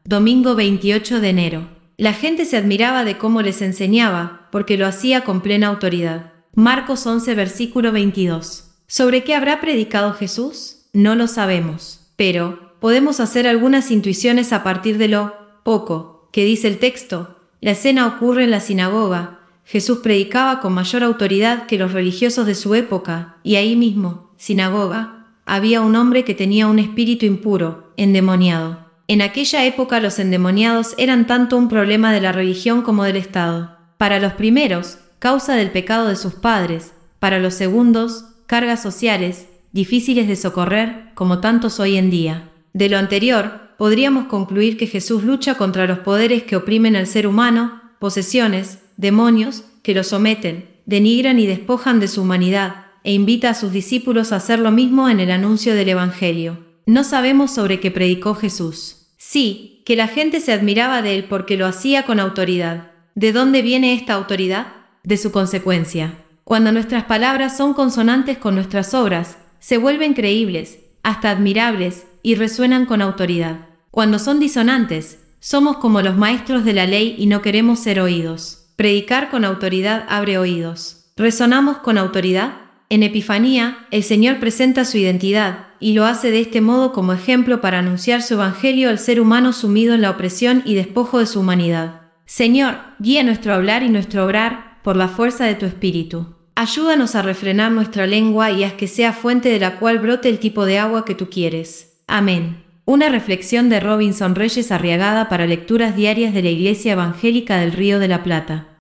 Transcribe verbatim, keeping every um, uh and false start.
Domingo veintiocho de enero. La gente se admiraba de cómo les enseñaba, porque lo hacía con plena autoridad. Marcos once, versículo veintidós. ¿Sobre qué habrá predicado Jesús? No lo sabemos, pero podemos hacer algunas intuiciones a partir de lo poco que dice el texto. La escena ocurre en la sinagoga. Jesús predicaba con mayor autoridad que los religiosos de su época, y ahí mismo, sinagoga, había un hombre que tenía un espíritu impuro, endemoniado. En aquella época los endemoniados eran tanto un problema de la religión como del Estado. Para los primeros, causa del pecado de sus padres; para los segundos, cargas sociales, difíciles de socorrer, como tantos hoy en día. De lo anterior, podríamos concluir que Jesús lucha contra los poderes que oprimen al ser humano, posesiones, demonios, que lo someten, denigran y despojan de su humanidad, e invita a sus discípulos a hacer lo mismo en el anuncio del Evangelio. No sabemos sobre qué predicó Jesús. Sí, que la gente se admiraba de él porque lo hacía con autoridad. ¿De dónde viene esta autoridad? De su consecuencia. Cuando nuestras palabras son consonantes con nuestras obras, se vuelven creíbles, hasta admirables, y resuenan con autoridad. Cuando son disonantes, somos como los maestros de la ley y no queremos ser oídos. Predicar con autoridad abre oídos. ¿Resonamos con autoridad? En Epifanía, el Señor presenta su identidad, y lo hace de este modo como ejemplo para anunciar su evangelio al ser humano sumido en la opresión y despojo de su humanidad. Señor, guía nuestro hablar y nuestro obrar por la fuerza de tu espíritu. Ayúdanos a refrenar nuestra lengua y haz que sea fuente de la cual brote el tipo de agua que tú quieres. Amén. Una reflexión de Robinson Reyes Arriagada para lecturas diarias de la Iglesia Evangélica del Río de la Plata.